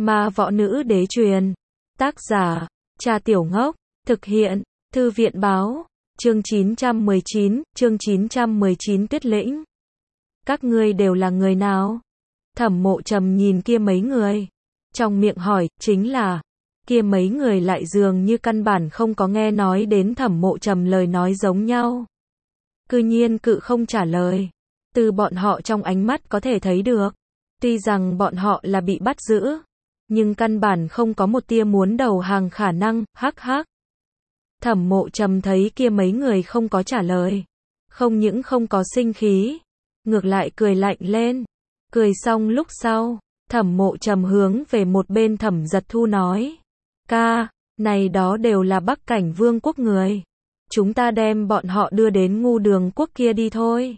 Ma võ nữ đế truyền. Tác giả, Cha Tiểu Ngốc. Thực hiện, Thư viện báo. Chương 919, Tuyết Lĩnh. Các ngươi đều là người nào? Thẩm Mộ Trầm nhìn kia mấy người. Trong miệng hỏi, chính là. Kia mấy người lại dường như căn bản không có nghe nói đến Thẩm Mộ Trầm lời nói giống nhau. Cư nhiên cự không trả lời. Từ bọn họ trong ánh mắt có thể thấy được. Tuy rằng bọn họ là bị bắt giữ, nhưng căn bản không có một tia muốn đầu hàng khả năng, hắc hắc. Thẩm Mộ Trầm thấy kia mấy người không có trả lời. Không những không có sinh khí, ngược lại cười lạnh lên. Cười xong lúc sau, Thẩm Mộ Trầm hướng về một bên Thẩm Giật Thu nói. Ca, này đó đều là Bắc Cảnh Vương quốc người. Chúng ta đem bọn họ đưa đến Ngu Đường quốc kia đi thôi.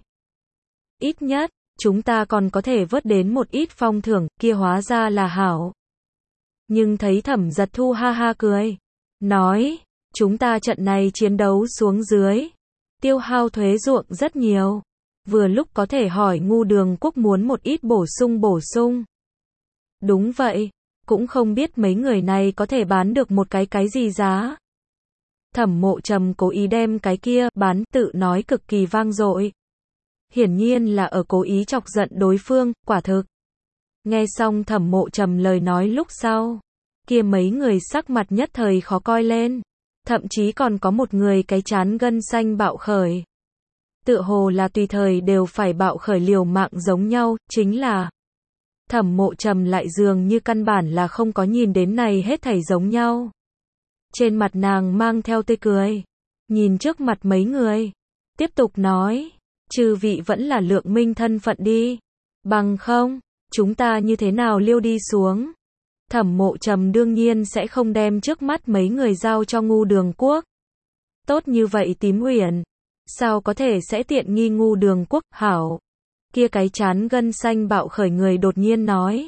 Ít nhất, chúng ta còn có thể vớt đến một ít phong thưởng, kia hóa ra là hảo. Nhưng thấy Thẩm Giật Thu ha ha cười. Nói, chúng ta trận này chiến đấu xuống dưới. Tiêu hao thuế ruộng rất nhiều. Vừa lúc có thể hỏi Ngu Đường quốc muốn một ít bổ sung. Đúng vậy, cũng không biết mấy người này có thể bán được một cái gì giá. Thẩm Mộ Trầm cố ý đem cái kia bán tự nói cực kỳ vang dội. Hiển nhiên là ở cố ý chọc giận đối phương, quả thực. Nghe xong Thẩm Mộ Trầm lời nói lúc sau, kia mấy người sắc mặt nhất thời khó coi lên. Thậm chí còn có một người cái trán gân xanh bạo khởi. Tựa hồ là tùy thời đều phải bạo khởi liều mạng giống nhau, chính là Thẩm Mộ Trầm lại dường như căn bản là không có nhìn đến này hết thảy giống nhau. Trên mặt nàng mang theo tươi cười, nhìn trước mặt mấy người, tiếp tục nói, chư vị vẫn là lượng minh thân phận đi, bằng không, chúng ta như thế nào liêu đi xuống. Thẩm Mộ Trầm đương nhiên sẽ không đem trước mắt mấy người giao cho Ngu Đường quốc. Tốt như vậy Tím Uyển, sao có thể sẽ tiện nghi Ngu Đường quốc, hảo. Kia cái chán gân xanh bạo khởi người đột nhiên nói,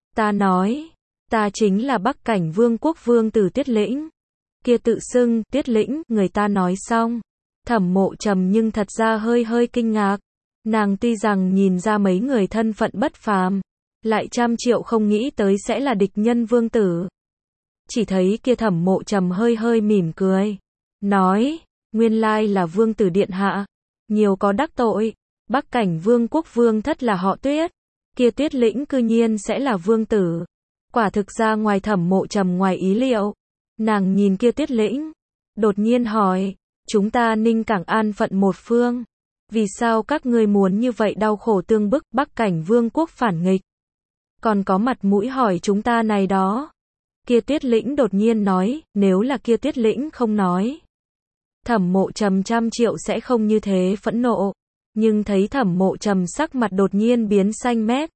ta chính là Bắc Cảnh Vương quốc vương tử Tuyết Lĩnh. Kia tự xưng, Tuyết Lĩnh, người ta nói xong. Thẩm Mộ Trầm nhưng thật ra hơi kinh ngạc. Nàng tuy rằng nhìn ra mấy người thân phận bất phàm, lại trăm triệu không nghĩ tới sẽ là địch nhân vương tử. Chỉ thấy kia Thẩm Mộ Trầm hơi mỉm cười. Nói, nguyên lai là vương tử điện hạ. Nhiều có đắc tội. Bắc Cảnh Vương quốc vương thất là họ Tuyết. Kia Tuyết Lĩnh cư nhiên sẽ là vương tử. Quả thực ra ngoài Thẩm Mộ Trầm ngoài ý liệu. Nàng nhìn kia Tuyết Lĩnh, đột nhiên hỏi, chúng ta Ninh Cảng an phận một phương. Vì sao các ngươi muốn như vậy đau khổ tương bức Bắc Cảnh Vương quốc phản nghịch? Còn có mặt mũi hỏi chúng ta này đó. Kia Tuyết Lĩnh đột nhiên nói, nếu là kia Tuyết Lĩnh không nói. Thẩm Mộ Trầm trăm triệu sẽ không như thế phẫn nộ. Nhưng thấy Thẩm Mộ Trầm sắc mặt đột nhiên biến xanh mét.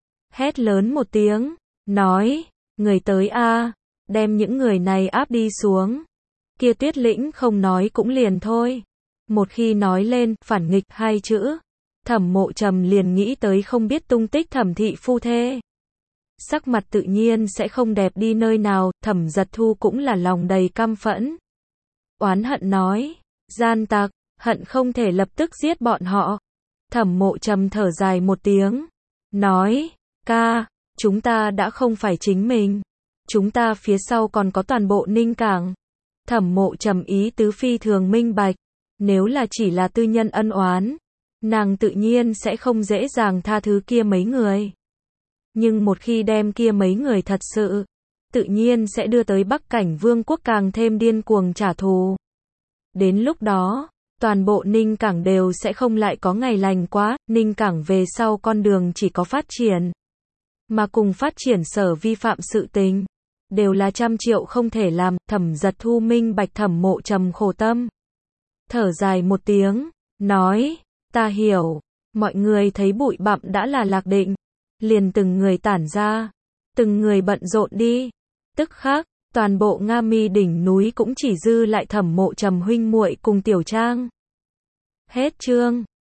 Hét lớn một tiếng, nói, người tới a, đem những người này áp đi xuống. Kia Tuyết Lĩnh không nói cũng liền thôi. Một khi nói lên, phản nghịch hai chữ, Thẩm Mộ Trầm liền nghĩ tới không biết tung tích Thẩm thị phu thê. Sắc mặt tự nhiên sẽ không đẹp đi nơi nào, Thẩm Giật Thu cũng là lòng đầy căm phẫn. Oán hận nói, gian tặc, hận không thể lập tức giết bọn họ. Thẩm Mộ Trầm thở dài một tiếng, nói, ca, chúng ta đã không phải chính mình. Chúng ta phía sau còn có toàn bộ Ninh Cảng. Thẩm Mộ Trầm ý tứ phi thường minh bạch. Nếu là chỉ là tư nhân ân oán, nàng tự nhiên sẽ không dễ dàng tha thứ kia mấy người. Nhưng một khi đem kia mấy người thật sự, tự nhiên sẽ đưa tới Bắc Cảnh Vương quốc càng thêm điên cuồng trả thù. Đến lúc đó, toàn bộ Ninh Cảng đều sẽ không lại có ngày lành quá. Ninh Cảng về sau con đường chỉ có phát triển. Mà cùng phát triển sở vi phạm sự tình, đều là trăm triệu không thể làm. Thẩm Giật Thu minh bạch Thẩm Mộ Trầm khổ tâm. Thở dài một tiếng, nói, ta hiểu, mọi người thấy bụi bặm đã là lạc định. Liền từng người tản ra, từng người bận rộn đi. Tức khắc, toàn bộ Nga Mi đỉnh núi cũng chỉ dư lại Thẩm Mộ Trầm huynh muội cùng Tiểu Trang. Hết chương.